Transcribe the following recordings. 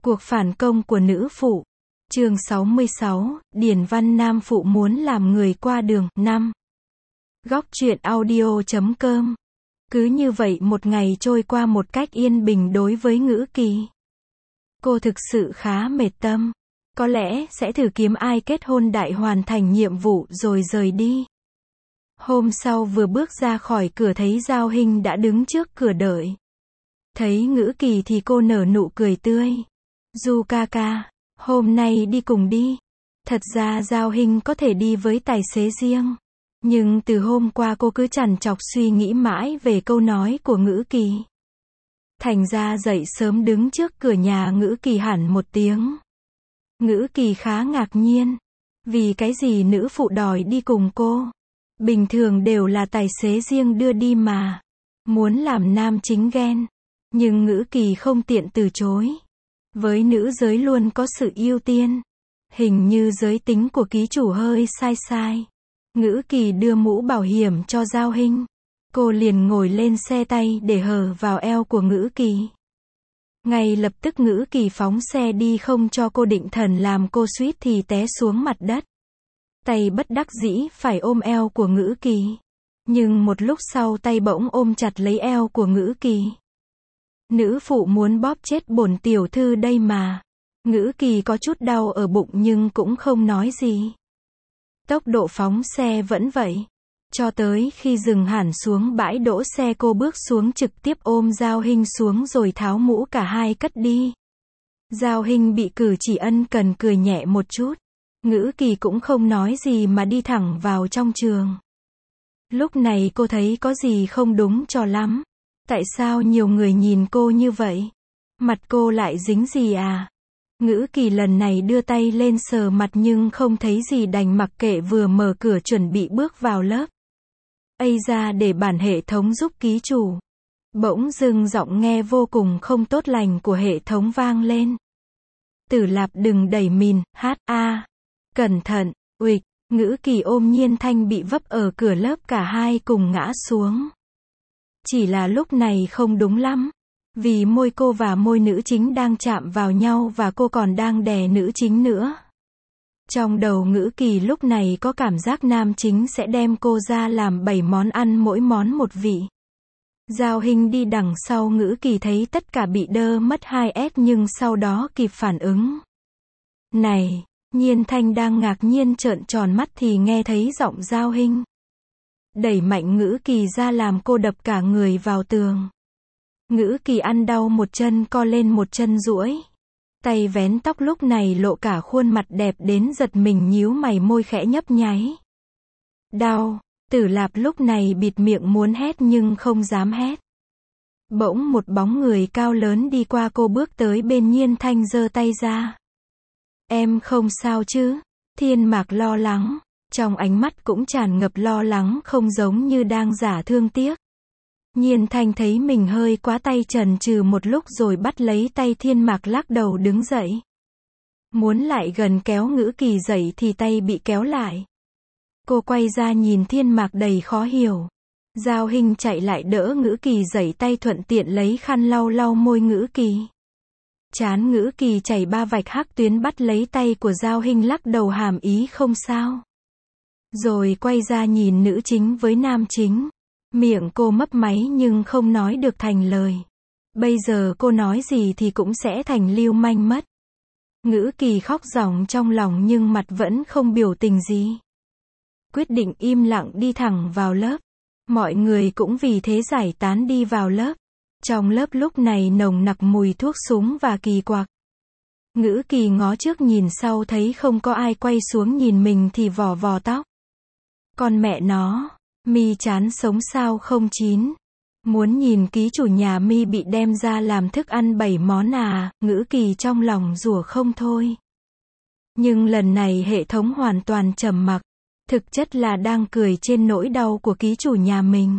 Cuộc phản công của nữ phụ. Chương 66, Điển văn nam phụ muốn làm người qua đường. 5. Góc truyện audio.com. Cứ như vậy một ngày trôi qua một cách yên bình đối với Ngữ Kỳ. Cô thực sự khá mệt tâm. Có lẽ sẽ thử kiếm ai kết hôn đại hoàn thành nhiệm vụ rồi rời đi. Hôm sau vừa bước ra khỏi cửa thấy Giao Hinh đã đứng trước cửa đợi. Thấy Ngữ Kỳ thì cô nở nụ cười tươi. Du ca ca, hôm nay đi cùng đi. Thật ra Giao Hinh có thể đi với tài xế riêng. Nhưng từ hôm qua cô cứ trằn trọc suy nghĩ mãi về câu nói của Ngữ Kỳ. Thành ra dậy sớm đứng trước cửa nhà Ngữ Kỳ hẳn một tiếng. Ngữ Kỳ khá ngạc nhiên. Vì cái gì nữ phụ đòi đi cùng cô? Bình thường đều là tài xế riêng đưa đi mà. Muốn làm nam chính ghen. Nhưng Ngữ Kỳ không tiện từ chối. Với nữ giới luôn có sự ưu tiên. Hình như giới tính của ký chủ hơi sai sai. Ngữ Kỳ đưa mũ bảo hiểm cho Giao Hinh. Cô liền ngồi lên xe tay để hở vào eo của Ngữ Kỳ. Ngay lập tức Ngữ Kỳ phóng xe đi không cho cô định thần làm cô suýt thì té xuống mặt đất. Tay bất đắc dĩ phải ôm eo của Ngữ Kỳ. Nhưng một lúc sau tay bỗng ôm chặt lấy eo của Ngữ Kỳ. Nữ phụ muốn bóp chết bổn tiểu thư đây mà. Ngữ Kỳ có chút đau ở bụng nhưng cũng không nói gì. Tốc độ phóng xe vẫn vậy. Cho tới khi dừng hẳn xuống bãi đỗ xe cô bước xuống trực tiếp ôm Giao Hinh xuống rồi tháo mũ cả hai cất đi. Giao Hinh bị cử chỉ ân cần cười nhẹ một chút. Ngữ Kỳ cũng không nói gì mà đi thẳng vào trong trường. Lúc này cô thấy có gì không đúng cho lắm. Tại sao nhiều người nhìn cô như vậy? Mặt cô lại dính gì à? Ngữ Kỳ lần này đưa tay lên sờ mặt nhưng không thấy gì đành mặc kệ vừa mở cửa chuẩn bị bước vào lớp. Ây ra để bản hệ thống giúp ký chủ. Bỗng dưng giọng nghe vô cùng không tốt lành của hệ thống vang lên. Tử Lạp đừng đẩy mìn, cẩn thận, uịch, Ngữ Kỳ ôm Nhiên Thanh bị vấp ở cửa lớp cả hai cùng ngã xuống. Chỉ là lúc này không đúng lắm. Vì môi cô và môi nữ chính đang chạm vào nhau và cô còn đang đè nữ chính nữa. Trong đầu Ngữ Kỳ lúc này có cảm giác nam chính sẽ đem cô ra làm 7 món ăn mỗi món một vị. Giao Hinh đi đằng sau Ngữ Kỳ thấy tất cả bị đơ mất 2S nhưng sau đó kịp phản ứng. Này, Nhiên Thanh đang ngạc nhiên trợn tròn mắt thì nghe thấy giọng Giao Hinh. Đẩy mạnh Ngữ Kỳ ra làm cô đập cả người vào tường. Ngữ Kỳ ăn đau một chân co lên một chân duỗi. Tay vén tóc lúc này lộ cả khuôn mặt đẹp đến giật mình nhíu mày môi khẽ nhấp nháy. Đau, Tử Lạp lúc này bịt miệng muốn hét nhưng không dám hét. Bỗng một bóng người cao lớn đi qua cô bước tới bên Nhiên Thanh giơ tay ra. Em không sao chứ? Thiên Mạc lo lắng. Trong ánh mắt cũng tràn ngập lo lắng không giống như đang giả thương tiếc. Nhiên Thanh thấy mình hơi quá tay chần chừ một lúc rồi bắt lấy tay Thiên Mạc lắc đầu đứng dậy. Muốn lại gần kéo Ngữ Kỳ dậy thì tay bị kéo lại. Cô quay ra nhìn Thiên Mạc đầy khó hiểu. Giao Hinh chạy lại đỡ Ngữ Kỳ dậy tay thuận tiện lấy khăn lau lau môi Ngữ Kỳ. Trán Ngữ Kỳ chảy 3 vạch hắc tuyến bắt lấy tay của Giao Hinh lắc đầu hàm ý không sao. Rồi quay ra nhìn nữ chính với nam chính. Miệng cô mấp máy nhưng không nói được thành lời. Bây giờ cô nói gì thì cũng sẽ thành lưu manh mất. Ngữ Kỳ khóc ròng trong lòng nhưng mặt vẫn không biểu tình gì. Quyết định im lặng đi thẳng vào lớp. Mọi người cũng vì thế giải tán đi vào lớp. Trong lớp lúc này nồng nặc mùi thuốc súng và kỳ quặc. Ngữ Kỳ ngó trước nhìn sau thấy không có ai quay xuống nhìn mình thì vò vò tóc. Con mẹ nó, mi chán sống sao không chín. Muốn nhìn ký chủ nhà mi bị đem ra làm thức ăn 7 món à, Ngữ Kỳ trong lòng rủa không thôi. Nhưng lần này hệ thống hoàn toàn trầm mặc. Thực chất là đang cười trên nỗi đau của ký chủ nhà mình.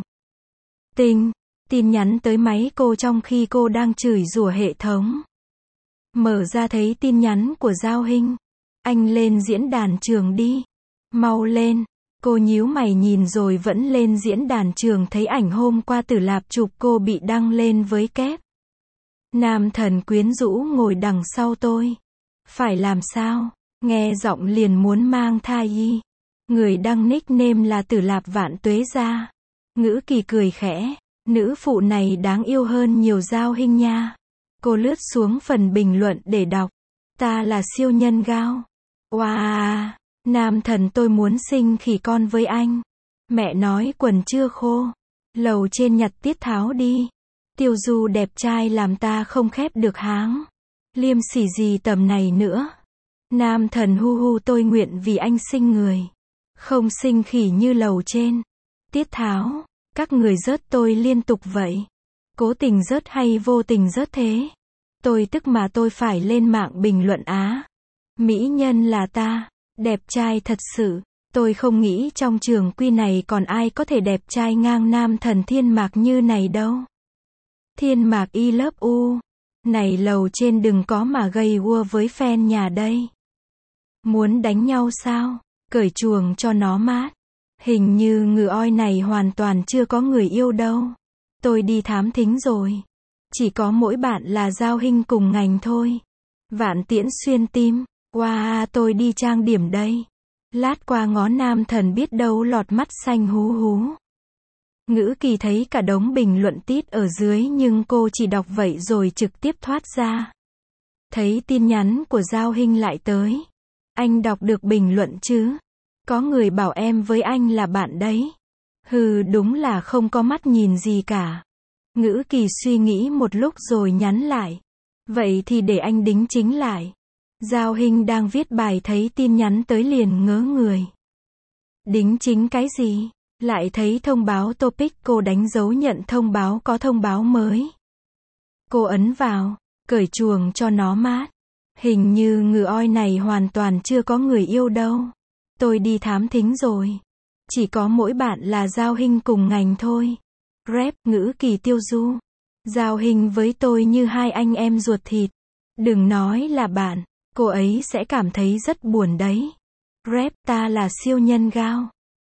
Tin nhắn tới máy cô trong khi cô đang chửi rủa hệ thống. Mở ra thấy tin nhắn của Giao Hinh. Anh lên diễn đàn trường đi. Mau lên. Cô nhíu mày nhìn rồi vẫn lên diễn đàn trường thấy ảnh hôm qua Tử Lạp chụp cô bị đăng lên với kép. Nam thần quyến rũ ngồi đằng sau tôi. Phải làm sao? Nghe giọng liền muốn mang thai y. Người đăng nickname là Tử Lạp Vạn Tuế gia. Ngữ Kỳ cười khẽ. Nữ phụ này đáng yêu hơn nhiều Giao Hinh nha. Cô lướt xuống phần bình luận để đọc. Ta là siêu nhân Gao. Wow, nam thần tôi muốn sinh khỉ con với anh. Mẹ nói quần chưa khô. Lầu trên nhặt tiết tháo đi. Tiêu Du đẹp trai làm ta không khép được háng. Liêm sỉ gì tầm này nữa. Nam thần hu hu tôi nguyện vì anh sinh người. Không sinh khỉ như lầu trên. Tiết tháo, các người rớt tôi liên tục vậy. Cố tình rớt hay vô tình rớt thế? Tôi tức mà tôi phải lên mạng bình luận á. Mỹ nhân là ta, đẹp trai thật sự. Tôi không nghĩ trong trường quy này còn ai có thể đẹp trai ngang nam thần Thiên Mạc như này đâu. Thiên Mạc I love you. Này lầu trên đừng có mà gây ua với fan nhà đây. Muốn đánh nhau sao? Cởi chuồng cho nó mát. Hình như ngựa oi này hoàn toàn chưa có người yêu đâu. Tôi đi thám thính rồi. Chỉ có mỗi bạn là Giao Hinh cùng ngành thôi. Vạn Tiễn xuyên tim. Wow, tôi đi trang điểm đây. Lát qua ngó nam thần biết đâu lọt mắt xanh hú hú. Ngữ Kỳ thấy cả đống bình luận tít ở dưới nhưng cô chỉ đọc vậy rồi trực tiếp thoát ra. Thấy tin nhắn của Giao Hinh lại tới. Anh đọc được bình luận chứ? Có người bảo em với anh là bạn đấy. Hừ, đúng là không có mắt nhìn gì cả. Ngữ Kỳ suy nghĩ một lúc rồi nhắn lại. Vậy thì để anh đính chính lại. Giao Hinh đang viết bài thấy tin nhắn tới liền ngớ người. Đính chính cái gì? Lại thấy thông báo topic, cô đánh dấu nhận thông báo có thông báo mới. Cô ấn vào, cởi chuồng cho nó mát. Hình như ngựa oi này hoàn toàn chưa có người yêu đâu. Tôi đi thám thính rồi. Chỉ có mỗi bạn là Giao Hinh cùng ngành thôi. Rep, Ngữ Kỳ Tiêu Du. Giao Hinh với tôi như hai anh em ruột thịt. Đừng nói là bạn, cô ấy sẽ cảm thấy rất buồn đấy. Rep, ta là siêu nhân Gao.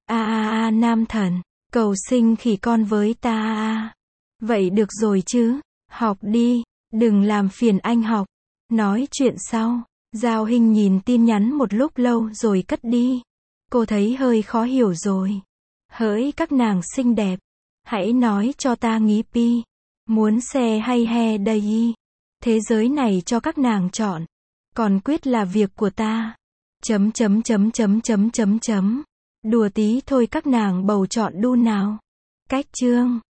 Nam thần, cầu sinh khỉ con với ta. Vậy được rồi chứ, học đi, đừng làm phiền anh học. Nói chuyện sau, Giao Hinh nhìn tin nhắn một lúc lâu rồi cất đi. Cô thấy hơi khó hiểu rồi. Hỡi các nàng xinh đẹp, hãy nói cho ta nghĩ pi. Muốn xe hay he đây? Thế giới này cho các nàng chọn. Còn quyết là việc của ta. Đùa tí thôi các nàng bầu chọn đu nào. Cách chương